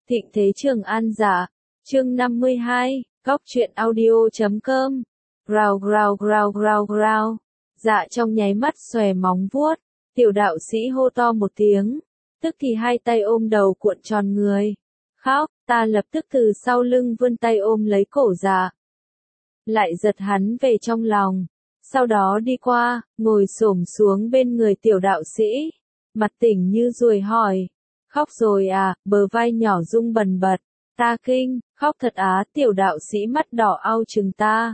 Thịnh Thế Trường An giả. Chương 52, Góc truyện audio.com. Grào grào grào grào grào. Dạ trong nháy mắt xòe móng vuốt, tiểu đạo sĩ hô to một tiếng, tức thì hai tay ôm đầu cuộn tròn người. Khóc, ta lập tức từ sau lưng vươn tay ôm lấy cổ dạ. Lại giật hắn về trong lòng. Sau đó đi qua, ngồi xổm xuống bên người tiểu đạo sĩ. Mặt tỉnh như ruồi hỏi. Khóc rồi à, bờ vai nhỏ rung bần bật. Ta kinh, khóc thật á, tiểu đạo sĩ mắt đỏ au chừng ta.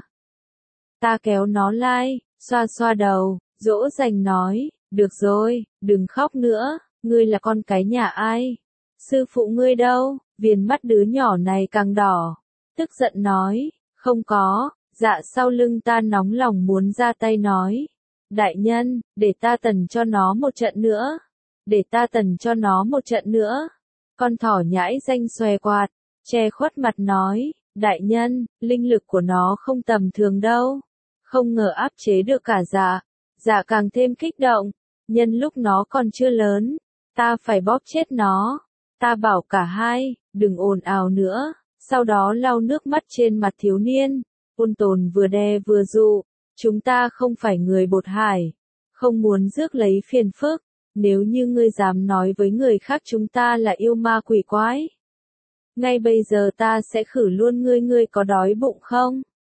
Ta kéo nó lai, xoa xoa đầu, dỗ dành nói, được rồi, đừng khóc nữa, ngươi là con cái nhà ai? Sư phụ ngươi đâu? Viền mắt đứa nhỏ này càng đỏ. Tức giận nói, không có, dạ sau lưng ta nóng lòng muốn ra tay nói. Đại nhân, để ta tần cho nó một trận nữa. Để ta tần cho nó một trận nữa. Con thỏ nhãi danh xòe quạt, che khuất mặt nói, đại nhân, linh lực của nó không tầm thường đâu. Không ngờ áp chế được cả dạ. Dạ càng thêm kích động. Nhân lúc nó còn chưa lớn, ta phải bóp chết nó. Ta bảo cả hai, đừng ồn ào nữa. Sau đó lau nước mắt trên mặt thiếu niên. Ôn tồn vừa đe vừa dụ. Chúng ta không phải người bột hải. Không muốn rước lấy phiền phức. Nếu như ngươi dám nói với người khác chúng ta là yêu ma quỷ quái. Ngay bây giờ ta sẽ khử luôn ngươi, ngươi có đói bụng không?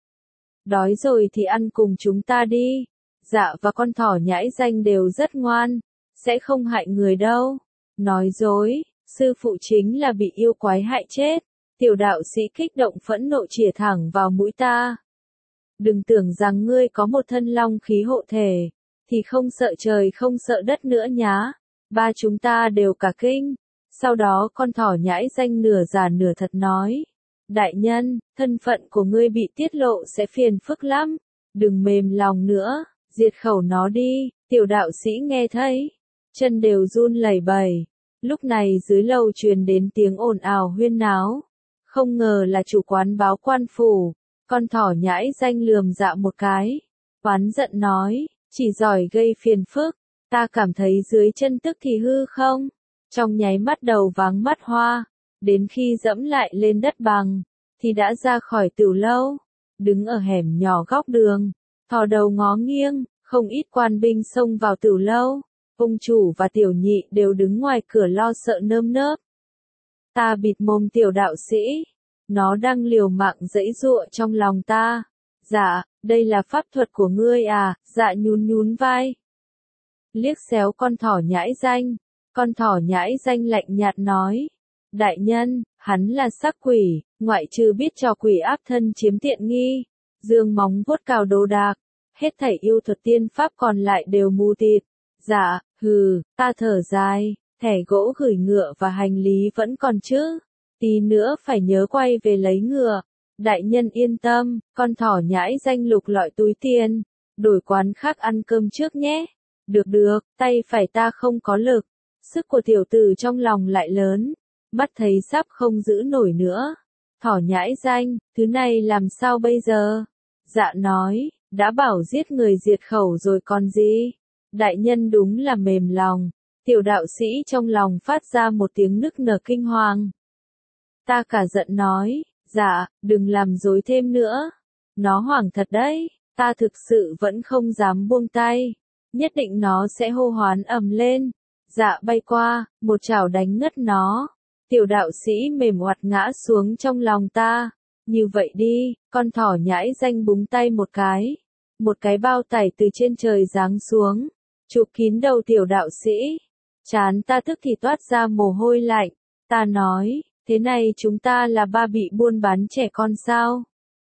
Đói rồi thì ăn cùng chúng ta đi. Dạ và con thỏ nhãi danh đều rất ngoan. Sẽ không hại người đâu. Nói dối, sư phụ chính là bị yêu quái hại chết. Tiểu đạo sĩ kích động phẫn nộ chĩa thẳng vào mũi ta. Đừng tưởng rằng ngươi có một thân long khí hộ thể, thì không sợ trời không sợ đất nữa nhá. Ba chúng ta đều cả kinh. Sau đó con thỏ nhãi danh nửa giả nửa thật nói. Đại nhân, thân phận của ngươi bị tiết lộ sẽ phiền phức lắm. Đừng mềm lòng nữa, diệt khẩu nó đi. Tiểu đạo sĩ nghe thấy, chân đều run lẩy bẩy. Lúc này dưới lầu truyền đến tiếng ồn ào huyên náo. Không ngờ là chủ quán báo quan phủ. Con thỏ nhãi danh lườm dạ một cái. Oán giận nói, chỉ giỏi gây phiền phức. Ta cảm thấy dưới chân tức thì hư không? Trong nháy mắt đầu váng mắt hoa. Đến khi dẫm lại lên đất bằng, thì đã ra khỏi tiểu lâu. Đứng ở hẻm nhỏ góc đường, thò đầu ngó nghiêng, không ít quan binh xông vào tiểu lâu. Ông chủ và tiểu nhị đều đứng ngoài cửa lo sợ nơm nớp. Ta bịt mồm tiểu đạo sĩ. Nó đang liều mạng giãy giụa trong lòng ta. Dạ, đây là pháp thuật của ngươi à? Dạ nhún nhún vai. Liếc xéo con thỏ nhãi danh. Con thỏ nhãi danh lạnh nhạt nói. Đại nhân, hắn là sắc quỷ, ngoại trừ biết trò quỷ áp thân chiếm tiện nghi. Dương móng vuốt cào đồ đạc. Hết thảy yêu thuật tiên pháp còn lại đều mù tịt. Dạ, hừ, ta thở dài. Thẻ gỗ gửi ngựa và hành lý vẫn còn chứ. Tí nữa phải nhớ quay về lấy ngựa. Đại nhân yên tâm, con thỏ nhãi danh lục lọi túi tiền. Đổi quán khác ăn cơm trước nhé. Được được, tay phải ta không có lực. Sức của tiểu tử trong lòng lại lớn. Mắt thấy sắp không giữ nổi nữa. Thỏ nhãi danh, thứ này làm sao bây giờ? Dạ nói, đã bảo giết người diệt khẩu rồi còn gì? Đại nhân đúng là mềm lòng. Tiểu đạo sĩ trong lòng phát ra một tiếng nức nở kinh hoàng. Ta cả giận nói, dạ, đừng làm dối thêm nữa. Nó hoảng thật đấy, ta thực sự vẫn không dám buông tay. Nhất định nó sẽ hô hoán ầm lên. Dạ bay qua, một chảo đánh ngất nó. Tiểu đạo sĩ mềm oặt ngã xuống trong lòng ta. Như vậy đi, con thỏ nhãi danh búng tay một cái. Một cái bao tải từ trên trời giáng xuống. Chụp kín đầu tiểu đạo sĩ. Trán ta tức thì toát ra mồ hôi lạnh. Ta nói, thế này chúng ta là ba bị buôn bán trẻ con sao?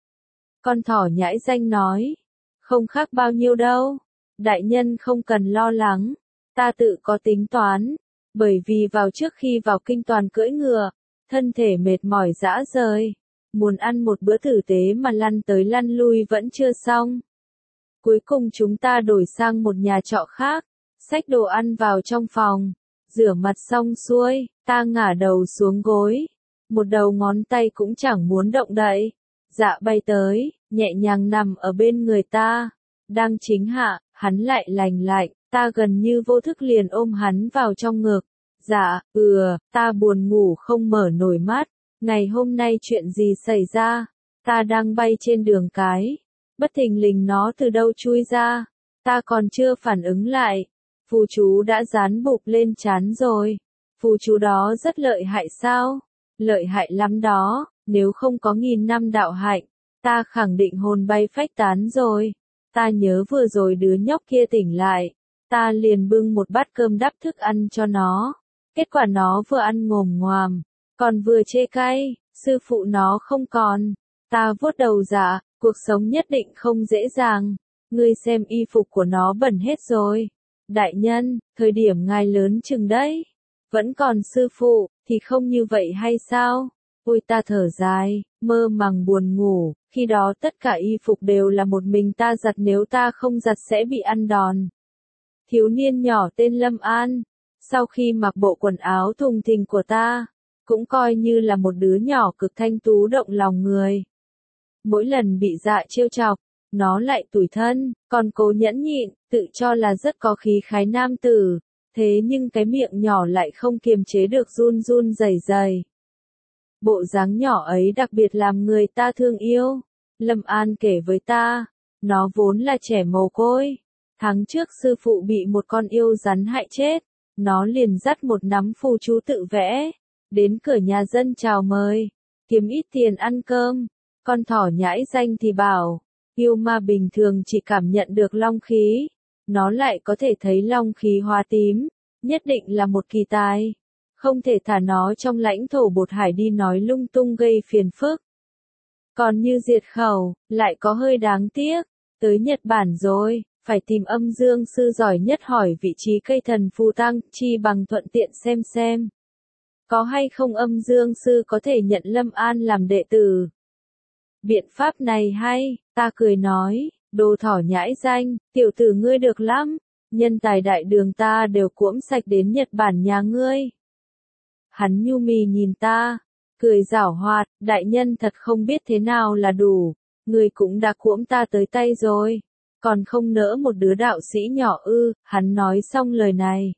Con thỏ nhãi danh nói. Không khác bao nhiêu đâu. Đại nhân không cần lo lắng. Ta tự có tính toán. Bởi vì vào trước khi vào kinh toàn cưỡi ngựa, thân thể mệt mỏi rã rời. Muốn ăn một bữa tử tế mà lăn tới lăn lui vẫn chưa xong. Cuối cùng chúng ta đổi sang một nhà trọ khác. Xách đồ ăn vào trong phòng. Rửa mặt xong xuôi, ta ngả đầu xuống gối. Một đầu ngón tay cũng chẳng muốn động đậy. Dạ bay tới, nhẹ nhàng nằm ở bên người ta. Đang chính hạ, hắn lại lành lạnh, ta gần như vô thức liền ôm hắn vào trong ngực. Dạ, ta buồn ngủ không mở nổi mắt. Ngày hôm nay chuyện gì xảy ra? Ta đang bay trên đường cái. Bất thình lình nó từ đâu chui ra? Ta còn chưa phản ứng lại. Phù chú đã dán bụp lên trán rồi. Phù chú đó rất lợi hại sao? Lợi hại lắm đó, nếu không có 1000 năm đạo hạnh, ta khẳng định hồn bay phách tán rồi. Ta nhớ vừa rồi đứa nhóc kia tỉnh lại, ta liền bưng một bát cơm đắp thức ăn cho nó. Kết quả nó vừa ăn ngồm ngoàm, còn vừa chê cay, sư phụ nó không còn. Ta vuốt đầu dạ, cuộc sống nhất định không dễ dàng. Ngươi xem y phục của nó bẩn hết rồi. Đại nhân, thời điểm ngài lớn chừng đấy. Vẫn còn sư phụ, thì không như vậy hay sao? Ôi ta thở dài, mơ màng buồn ngủ, khi đó tất cả y phục đều là một mình ta giặt, nếu ta không giặt sẽ bị ăn đòn. Thiếu niên nhỏ tên Lâm An, sau khi mặc bộ quần áo thùng thình của ta, cũng coi như là một đứa nhỏ cực thanh tú động lòng người. Mỗi lần bị dạ trêu chọc, nó lại tủi thân, còn cố nhẫn nhịn, tự cho là rất có khí khái nam tử. Thế nhưng cái miệng nhỏ lại không kiềm chế được run run rẩy rẩy. Bộ dáng nhỏ ấy đặc biệt làm người ta thương yêu. Lâm An kể với ta, nó vốn là trẻ mồ côi. Tháng trước sư phụ bị một con yêu rắn hại chết, nó liền dắt một nắm phù chú tự vẽ, đến cửa nhà dân chào mời, kiếm ít tiền ăn cơm. Con thỏ nhãi danh thì bảo, yêu ma bình thường chỉ cảm nhận được long khí, nó lại có thể thấy long khí hóa tím, nhất định là một kỳ tài. Không thể thả nó trong lãnh thổ bột hải đi nói lung tung gây phiền phức. Còn như diệt khẩu, lại có hơi đáng tiếc. Tới Nhật Bản rồi, phải tìm âm dương sư giỏi nhất hỏi vị trí cây thần phù tăng, chi bằng thuận tiện xem. Có hay không âm dương sư có thể nhận Lâm An làm đệ tử. Biện pháp này hay, ta cười nói, đồ thỏ nhãi danh, tiểu tử ngươi được lắm, nhân tài đại đường ta đều cuỗm sạch đến Nhật Bản nhà ngươi. Hắn nhu mì nhìn ta, cười giảo hoạt, đại nhân thật không biết thế nào là đủ, ngươi cũng đã cuỗm ta tới tay rồi, còn không nỡ một đứa đạo sĩ nhỏ ư. Hắn nói xong lời này,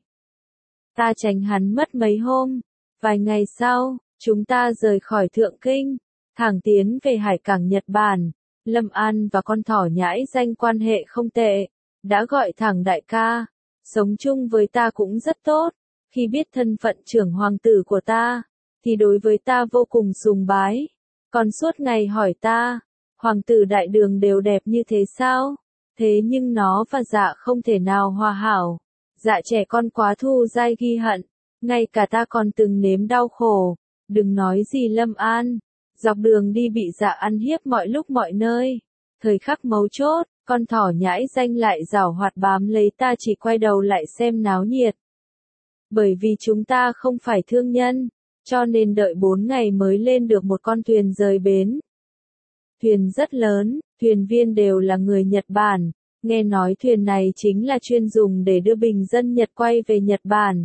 ta tránh hắn mất mấy hôm. Vài ngày sau, chúng ta rời khỏi Thượng Kinh, thẳng tiến về hải cảng Nhật Bản. Lâm An và con thỏ nhãi danh quan hệ không tệ, đã gọi thẳng đại ca, sống chung với ta cũng rất tốt. Khi biết thân phận trưởng hoàng tử của ta, thì đối với ta vô cùng sùng bái, còn suốt ngày hỏi ta, hoàng tử đại đường đều đẹp như thế sao? Thế nhưng nó và dạ không thể nào hòa hảo, dạ trẻ con quá thù dai ghi hận, ngay cả ta còn từng nếm đau khổ, đừng nói gì Lâm An. Dọc đường đi bị dạ ăn hiếp mọi lúc mọi nơi. Thời khắc mấu chốt, con thỏ nhãi danh lại giảo hoạt bám lấy ta, chỉ quay đầu lại xem náo nhiệt. Bởi vì chúng ta không phải thương nhân, cho nên đợi 4 ngày mới lên được một con thuyền rời bến. Thuyền rất lớn, thuyền viên đều là người Nhật Bản, nghe nói thuyền này chính là chuyên dùng để đưa bình dân Nhật quay về Nhật Bản.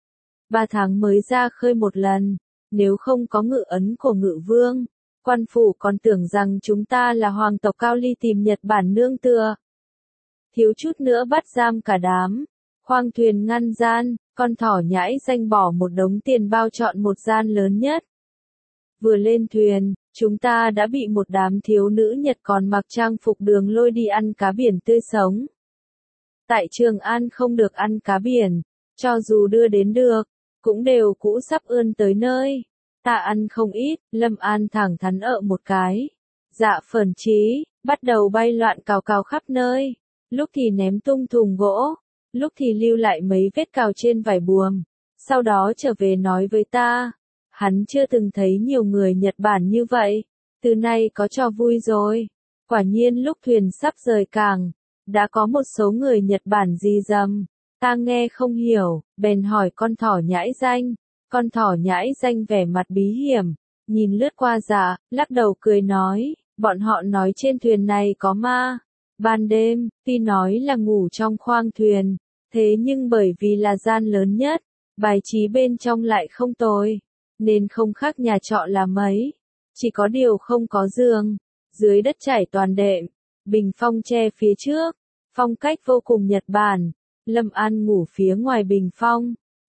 3 tháng mới ra khơi một lần. Nếu không có ngự ấn của ngự vương, quan phủ còn tưởng rằng chúng ta là hoàng tộc Cao Ly tìm Nhật Bản nương tựa. Thiếu chút nữa bắt giam cả đám. Khoang thuyền ngăn gian, con thỏ nhãi danh bỏ một đống tiền bao chọn một gian lớn nhất. Vừa lên thuyền, chúng ta đã bị một đám thiếu nữ Nhật còn mặc trang phục đường lôi đi ăn cá biển tươi sống. Tại Trường An không được ăn cá biển, cho dù đưa đến được, cũng đều cũ sắp ươn tới nơi. Ta ăn không ít, Lâm An thẳng thắn một cái. Dạ phởn trí, bắt đầu bay loạn cào cào khắp nơi. Lúc thì ném tung thùng gỗ, lúc thì lưu lại mấy vết cào trên vải buồm. Sau đó trở về nói với ta, hắn chưa từng thấy nhiều người Nhật Bản như vậy. Từ nay có trò vui rồi. Quả nhiên lúc thuyền sắp rời cảng, đã có một số người Nhật Bản rì rầm. Ta nghe không hiểu, bèn hỏi con thỏ nhãi danh. Con thỏ nhãi danh vẻ mặt bí hiểm, nhìn lướt qua dạ, lắc đầu cười nói, bọn họ nói trên thuyền này có ma. Ban đêm, tuy nói là ngủ trong khoang thuyền, thế nhưng bởi vì là gian lớn nhất, bài trí bên trong lại không tồi, nên không khác nhà trọ là mấy. Chỉ có điều không có giường, dưới đất trải toàn đệm, bình phong che phía trước, phong cách vô cùng Nhật Bản. Lâm An ngủ phía ngoài bình phong,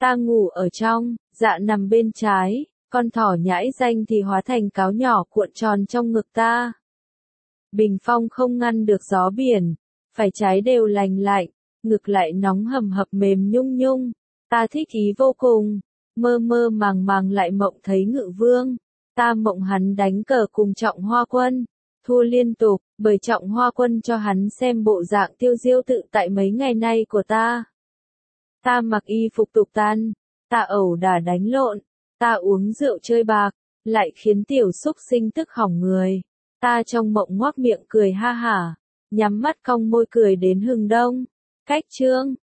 Ta ngủ ở trong, dạ nằm bên trái, con thỏ nhãi danh thì hóa thành cáo nhỏ cuộn tròn trong ngực ta. Bình phong không ngăn được gió biển, phải trái đều lành lạnh, ngực lại nóng hầm hập mềm nhung nhung. Ta thích ý vô cùng, mơ mơ màng màng lại mộng thấy Ngự Vương. Ta mộng hắn đánh cờ cùng Trọng Hoa Quân, thua liên tục, bởi Trọng Hoa Quân cho hắn xem bộ dạng tiêu diêu tự tại mấy ngày nay của ta. Ta mặc y phục tục tằn, ta ẩu đả đánh lộn, ta uống rượu chơi bạc, lại khiến tiểu súc sinh tức hỏng người. Ta trong mộng ngoác miệng cười ha hả, nhắm mắt cong môi cười đến hừng đông. Cách chương